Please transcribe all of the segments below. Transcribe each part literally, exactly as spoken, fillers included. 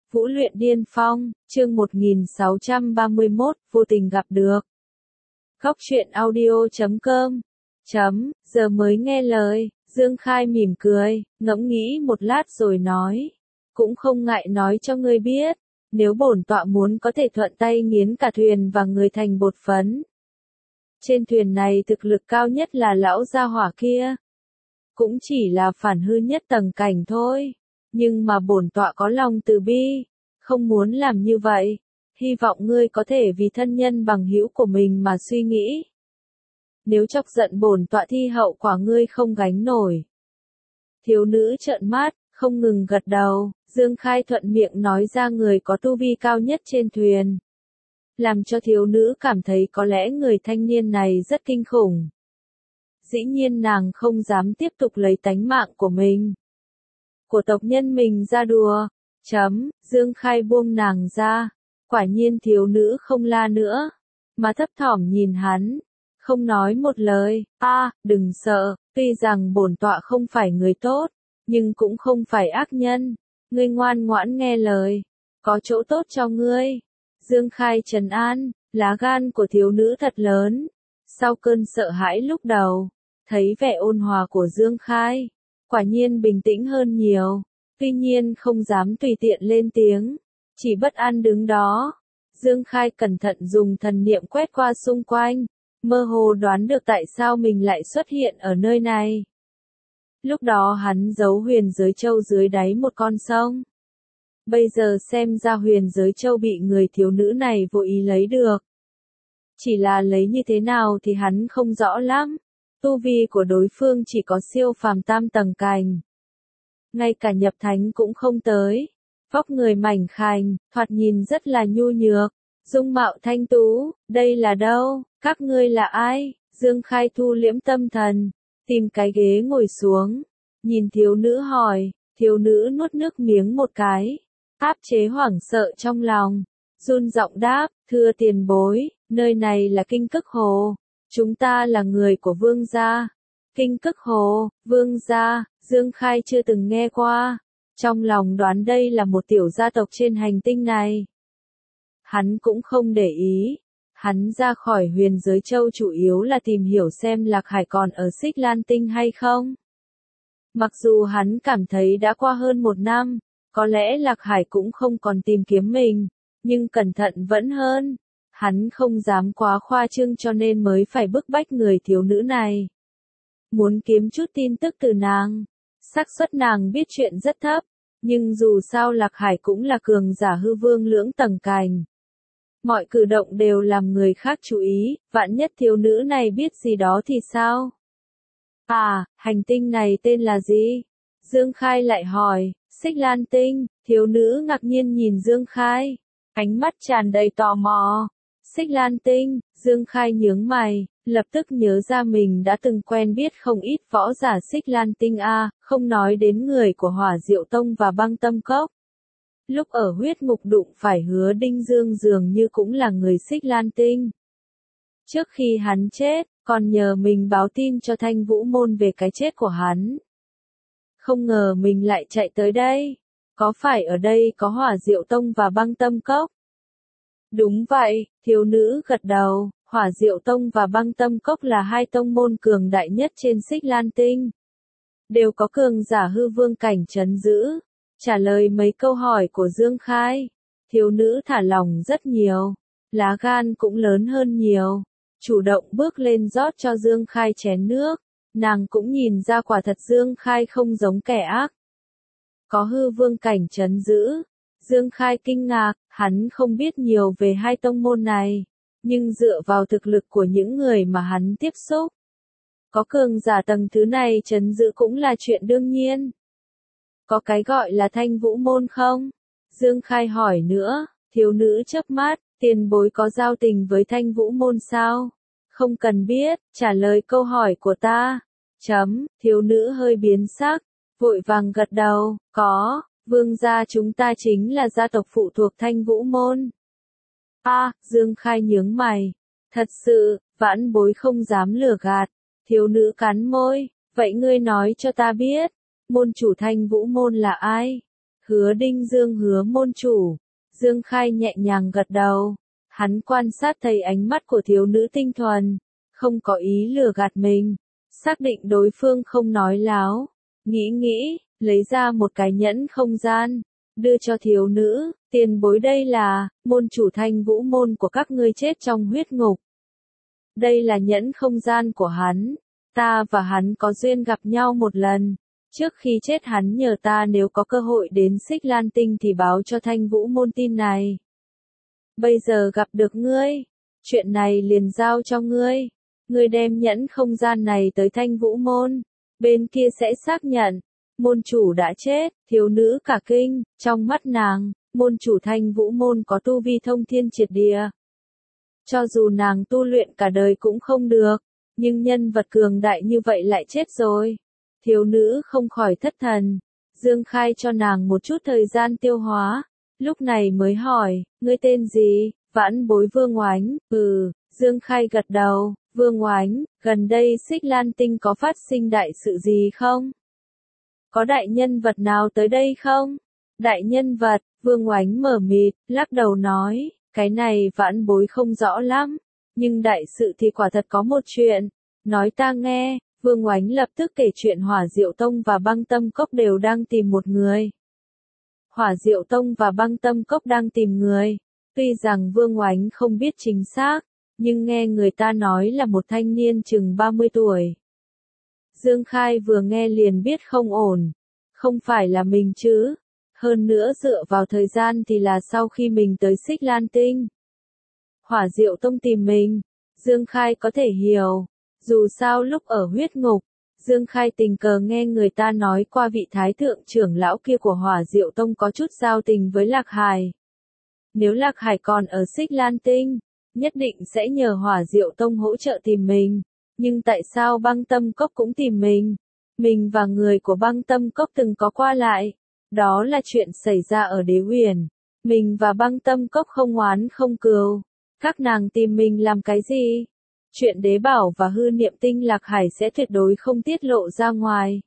Vũ luyện điên phong, chương một nghìn sáu trăm ba mươi mốt, vô tình gặp được. Góc truyện audio chấm com chấm, giờ mới nghe lời, Dương Khai mỉm cười, ngẫm nghĩ một lát rồi nói. Cũng không ngại nói cho ngươi biết, nếu bổn tọa muốn có thể thuận tay nghiến cả thuyền và người thành bột phấn. Trên thuyền này thực lực cao nhất là lão gia hỏa kia. Cũng chỉ là phản hư nhất tầng cảnh thôi. Nhưng mà bổn tọa có lòng từ bi, không muốn làm như vậy. Hy vọng ngươi có thể vì thân nhân bằng hữu của mình mà suy nghĩ. Nếu chọc giận bổn tọa thì hậu quả ngươi không gánh nổi. Thiếu nữ trợn mắt, không ngừng gật đầu, Dương Khai thuận miệng nói ra người có tu vi cao nhất trên thuyền. Làm cho thiếu nữ cảm thấy có lẽ người thanh niên này rất kinh khủng. Dĩ nhiên nàng không dám tiếp tục lấy tánh mạng của mình. Của tộc nhân mình ra đùa. Chấm, Dương Khai buông nàng ra. Quả nhiên thiếu nữ không la nữa. Mà thấp thỏm nhìn hắn. Không nói một lời. A, à, đừng sợ. Tuy rằng bổn tọa không phải người tốt. Nhưng cũng không phải ác nhân. Ngươi ngoan ngoãn nghe lời. Có chỗ tốt cho ngươi. Dương Khai trấn an. Lá gan của thiếu nữ thật lớn. Sau cơn sợ hãi lúc đầu. Thấy vẻ ôn hòa của Dương Khai. Quả nhiên bình tĩnh hơn nhiều, tuy nhiên không dám tùy tiện lên tiếng, chỉ bất an đứng đó. Dương Khai cẩn thận dùng thần niệm quét qua xung quanh, mơ hồ đoán được tại sao mình lại xuất hiện ở nơi này. Lúc đó hắn giấu huyền giới châu dưới đáy một con sông. Bây giờ xem ra huyền giới châu bị người thiếu nữ này vô ý lấy được. Chỉ là lấy như thế nào thì hắn không rõ lắm. Tu vi của đối phương chỉ có siêu phàm tam tầng cảnh. Ngay cả nhập thánh cũng không tới. Vóc người mảnh khảnh, thoạt nhìn rất là nhu nhược. Dung mạo thanh tú, đây là đâu, các ngươi là ai? Dương Khai thu liễm tâm thần, tìm cái ghế ngồi xuống. Nhìn thiếu nữ hỏi, thiếu nữ nuốt nước miếng một cái. Áp chế hoảng sợ trong lòng. Run giọng đáp, thưa tiền bối, nơi này là Kinh Cức Hồ. Chúng ta là người của Vương gia. Kinh Cức Hồ, Vương gia, Dương Khai chưa từng nghe qua. Trong lòng đoán đây là một tiểu gia tộc trên hành tinh này. Hắn cũng không để ý. Hắn ra khỏi huyền giới châu chủ yếu là tìm hiểu xem Lạc Hải còn ở Xích Lan Tinh hay không. Mặc dù hắn cảm thấy đã qua hơn một năm, có lẽ Lạc Hải cũng không còn tìm kiếm mình, nhưng cẩn thận vẫn hơn. Hắn không dám quá khoa trương cho nên mới phải bức bách người thiếu nữ này. Muốn kiếm chút tin tức từ nàng. Xác suất nàng biết chuyện rất thấp, nhưng dù sao Lạc Hải cũng là cường giả hư vương lưỡng tầng cảnh. Mọi cử động đều làm người khác chú ý, vạn nhất thiếu nữ này biết gì đó thì sao? À, hành tinh này tên là gì? Dương Khai lại hỏi, Xích Lan Tinh, thiếu nữ ngạc nhiên nhìn Dương Khai, ánh mắt tràn đầy tò mò. Xích Lan Tinh, Dương Khai nhướng mày, lập tức nhớ ra mình đã từng quen biết không ít võ giả Xích Lan Tinh a, không nói đến người của Hỏa Diệu Tông và Băng Tâm Cốc. Lúc ở huyết ngục đụng phải Hứa Đinh Dương dường như cũng là người Xích Lan Tinh. Trước khi hắn chết, còn nhờ mình báo tin cho Thanh Vũ Môn về cái chết của hắn. Không ngờ mình lại chạy tới đây. Có phải ở đây có Hỏa Diệu Tông và Băng Tâm Cốc? Đúng vậy, thiếu nữ gật đầu, Hỏa Diệu Tông và Băng Tâm Cốc là hai tông môn cường đại nhất trên Xích Lan Tinh. Đều có cường giả hư vương cảnh trấn giữ. Trả lời mấy câu hỏi của Dương Khai, thiếu nữ thả lòng rất nhiều, lá gan cũng lớn hơn nhiều. Chủ động bước lên rót cho Dương Khai chén nước, nàng cũng nhìn ra quả thật Dương Khai không giống kẻ ác. Có hư vương cảnh trấn giữ. Dương Khai kinh ngạc, hắn không biết nhiều về hai tông môn này, nhưng dựa vào thực lực của những người mà hắn tiếp xúc, có cường giả tầng thứ này trấn giữ cũng là chuyện đương nhiên. Có cái gọi là Thanh Vũ Môn không? Dương Khai hỏi nữa, thiếu nữ chớp mắt, tiền bối có giao tình với Thanh Vũ Môn sao? Không cần biết, trả lời câu hỏi của ta. Chấm, thiếu nữ hơi biến sắc, vội vàng gật đầu, có. Vương gia chúng ta chính là gia tộc phụ thuộc Thanh Vũ Môn. A, à, Dương Khai nhướng mày. Thật sự, vãn bối không dám lừa gạt. Thiếu nữ cắn môi. Vậy ngươi nói cho ta biết, môn chủ Thanh Vũ Môn là ai? Hứa Đinh Dương hứa môn chủ. Dương Khai nhẹ nhàng gật đầu. Hắn quan sát thấy ánh mắt của thiếu nữ tinh thuần, không có ý lừa gạt mình, xác định đối phương không nói láo. Nghĩ nghĩ, lấy ra một cái nhẫn không gian, đưa cho thiếu nữ, tiền bối đây là, môn chủ Thanh Vũ môn của các ngươi chết trong huyết ngục. Đây là nhẫn không gian của hắn, ta và hắn có duyên gặp nhau một lần, trước khi chết hắn nhờ ta nếu có cơ hội đến Xích Lan Tinh thì báo cho Thanh Vũ môn tin này. Bây giờ gặp được ngươi, chuyện này liền giao cho ngươi, ngươi đem nhẫn không gian này tới Thanh Vũ môn, bên kia sẽ xác nhận, môn chủ đã chết, thiếu nữ cả kinh, trong mắt nàng, môn chủ Thanh Vũ môn có tu vi thông thiên triệt địa. Cho dù nàng tu luyện cả đời cũng không được, nhưng nhân vật cường đại như vậy lại chết rồi. Thiếu nữ không khỏi thất thần, Dương Khai cho nàng một chút thời gian tiêu hóa, lúc này mới hỏi, ngươi tên gì, Vãn Bối Vương Oánh, ừ, Dương Khai gật đầu, Vương Oánh, gần đây Xích Lan Tinh có phát sinh đại sự gì không? Có đại nhân vật nào tới đây không? Đại nhân vật, Vương Oánh mở mịt, lắc đầu nói, cái này Vãn Bối không rõ lắm, nhưng đại sự thì quả thật có một chuyện, nói ta nghe. Vương Oánh lập tức kể chuyện Hỏa Diệu Tông và Băng Tâm Cốc đều đang tìm một người. Hỏa Diệu Tông và Băng Tâm Cốc đang tìm người. Tuy rằng Vương Oánh không biết chính xác, nhưng nghe người ta nói là một thanh niên chừng ba mươi tuổi. Dương Khai vừa nghe liền biết không ổn. Không phải là mình chứ. Hơn nữa dựa vào thời gian thì là sau khi mình tới Xích Lan Tinh. Hỏa Diệu Tông tìm mình. Dương Khai có thể hiểu. Dù sao lúc ở huyết ngục, Dương Khai tình cờ nghe người ta nói qua vị thái thượng trưởng lão kia của Hỏa Diệu Tông có chút giao tình với Lạc Hải. Nếu Lạc Hải còn ở Xích Lan Tinh, nhất định sẽ nhờ Hỏa Diệu Tông hỗ trợ tìm mình. Nhưng tại sao Băng Tâm Cốc cũng tìm mình? Mình và người của Băng Tâm Cốc từng có qua lại. Đó là chuyện xảy ra ở Đế Huyền. Mình và Băng Tâm Cốc không oán không cừu. Các nàng tìm mình làm cái gì? Chuyện Đế Bảo và hư niệm tinh Lạc Hải sẽ tuyệt đối không tiết lộ ra ngoài.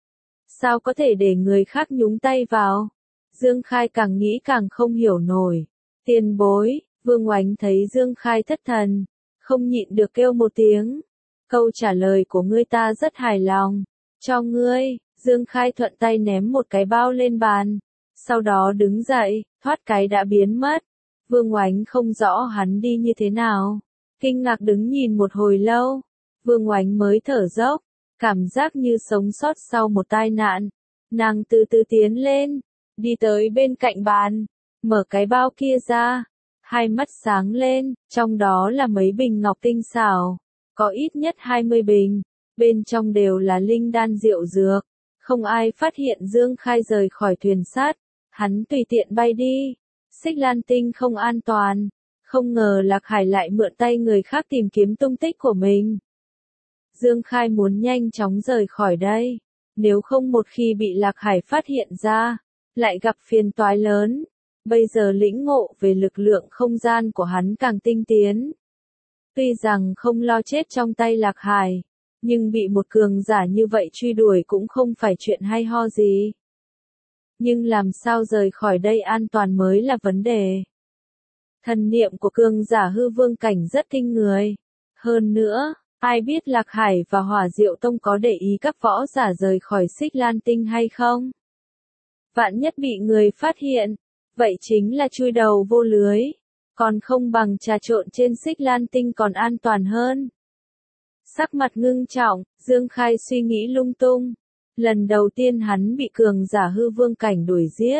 Sao có thể để người khác nhúng tay vào? Dương Khai càng nghĩ càng không hiểu nổi. Tiền bối, Vương Oánh thấy Dương Khai thất thần, không nhịn được kêu một tiếng. Câu trả lời của ngươi ta rất hài lòng. Cho ngươi, Dương Khai thuận tay ném một cái bao lên bàn. Sau đó đứng dậy, thoát cái đã biến mất. Vương Oánh không rõ hắn đi như thế nào. Kinh ngạc đứng nhìn một hồi lâu, Vương Oánh mới thở dốc, cảm giác như sống sót sau một tai nạn. Nàng từ từ tiến lên, đi tới bên cạnh bàn, mở cái bao kia ra, hai mắt sáng lên, trong đó là mấy bình ngọc tinh xảo, có ít nhất hai mươi bình, bên trong đều là linh đan rượu dược. Không ai phát hiện Dương Khai rời khỏi thuyền sắt, hắn tùy tiện bay đi. Xích Lan Tinh không an toàn. Không ngờ Lạc Hải lại mượn tay người khác tìm kiếm tung tích của mình. Dương Khai muốn nhanh chóng rời khỏi đây. Nếu không một khi bị Lạc Hải phát hiện ra, lại gặp phiền toái lớn. Bây giờ lĩnh ngộ về lực lượng không gian của hắn càng tinh tiến. Tuy rằng không lo chết trong tay Lạc Hải, nhưng bị một cường giả như vậy truy đuổi cũng không phải chuyện hay ho gì. Nhưng làm sao rời khỏi đây an toàn mới là vấn đề. Thần niệm của cường giả hư vương cảnh rất kinh người. Hơn nữa, ai biết Lạc Hải và Hỏa Diệu Tông có để ý các võ giả rời khỏi Xích Lan Tinh hay không? Vạn nhất bị người phát hiện, vậy chính là chui đầu vô lưới. Còn không bằng trà trộn trên Xích Lan Tinh còn an toàn hơn. Sắc mặt ngưng trọng, Dương Khai suy nghĩ lung tung. Lần đầu tiên hắn bị cường giả hư vương cảnh đuổi giết.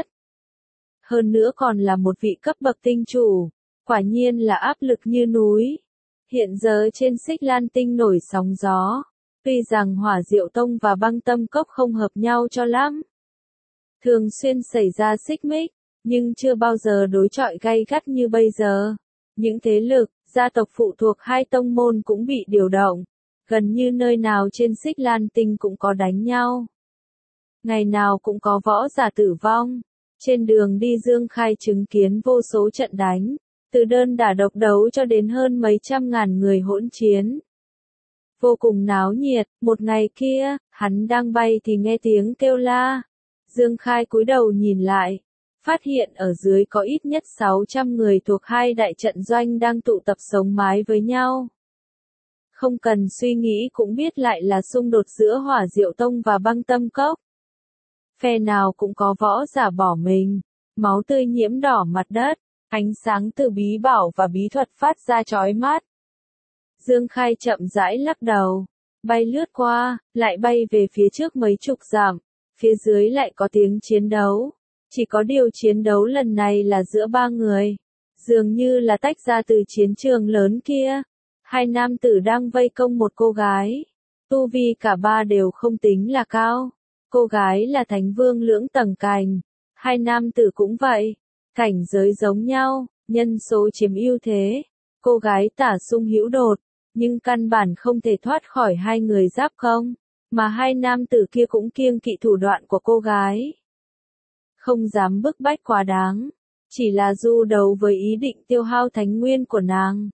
Hơn nữa còn là một vị cấp bậc tinh chủ. Quả nhiên là áp lực như núi. Hiện giờ trên Xích Lan Tinh nổi sóng gió. Tuy rằng Hỏa Diệu Tông và Băng Tâm Cốc không hợp nhau cho lắm. Thường xuyên xảy ra xích mích, nhưng chưa bao giờ đối chọi gay gắt như bây giờ. Những thế lực, gia tộc phụ thuộc hai tông môn cũng bị điều động. Gần như nơi nào trên Xích Lan Tinh cũng có đánh nhau. Ngày nào cũng có võ giả tử vong. Trên đường đi Dương Khai chứng kiến vô số trận đánh. Từ đơn đả độc đấu cho đến hơn mấy trăm ngàn người hỗn chiến. Vô cùng náo nhiệt, một ngày kia, hắn đang bay thì nghe tiếng kêu la. Dương Khai cúi đầu nhìn lại, phát hiện ở dưới có ít nhất sáu trăm người thuộc hai đại trận doanh đang tụ tập sống mái với nhau. Không cần suy nghĩ cũng biết lại là xung đột giữa Hỏa Diệu Tông và Băng Tâm Cốc. Phe nào cũng có võ giả bỏ mình, máu tươi nhiễm đỏ mặt đất, ánh sáng từ bí bảo và bí thuật phát ra chói mắt. Dương Khai chậm rãi lắc đầu, bay lướt qua, lại bay về phía trước mấy chục dặm, phía dưới lại có tiếng chiến đấu. Chỉ có điều chiến đấu lần này là giữa ba người, dường như là tách ra từ chiến trường lớn kia. Hai nam tử đang vây công một cô gái. Tu vi cả ba đều không tính là cao. Cô gái là Thánh Vương lưỡng tầng cành. Hai nam tử cũng vậy. Cảnh giới giống nhau, nhân số chiếm ưu thế. Cô gái tả sung hữu đột, nhưng căn bản không thể thoát khỏi hai người giáp công. Mà hai nam tử kia cũng kiêng kỵ thủ đoạn của cô gái. Không dám bức bách quá đáng. Chỉ là du đấu với ý định tiêu hao thánh nguyên của nàng.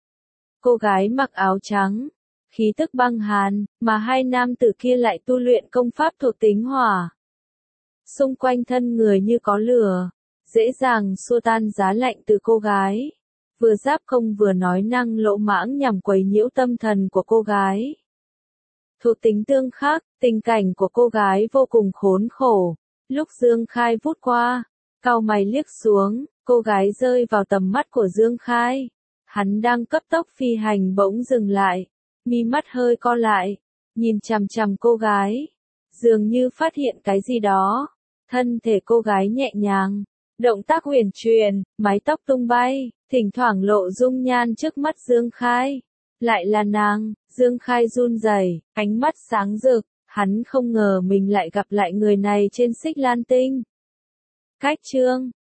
Cô gái mặc áo trắng, khí tức băng hàn, mà hai nam tử kia lại tu luyện công pháp thuộc tính hỏa. Xung quanh thân người như có lửa, dễ dàng xua tan giá lạnh từ cô gái. Vừa giáp công vừa nói năng lỗ mãng nhằm quấy nhiễu tâm thần của cô gái. Thuộc tính tương khắc, tình cảnh của cô gái vô cùng khốn khổ. Lúc Dương Khai vút qua, cau mày liếc xuống, cô gái rơi vào tầm mắt của Dương Khai. Hắn đang cấp tốc phi hành bỗng dừng lại, mi mắt hơi co lại, nhìn chằm chằm cô gái, dường như phát hiện cái gì đó. Thân thể cô gái nhẹ nhàng, động tác huyền truyền, mái tóc tung bay, thỉnh thoảng lộ dung nhan trước mắt Dương Khai. Lại là nàng. Dương Khai run rẩy, ánh mắt sáng rực, hắn không ngờ mình lại gặp lại người này trên Xích Lan Tinh. Cách chương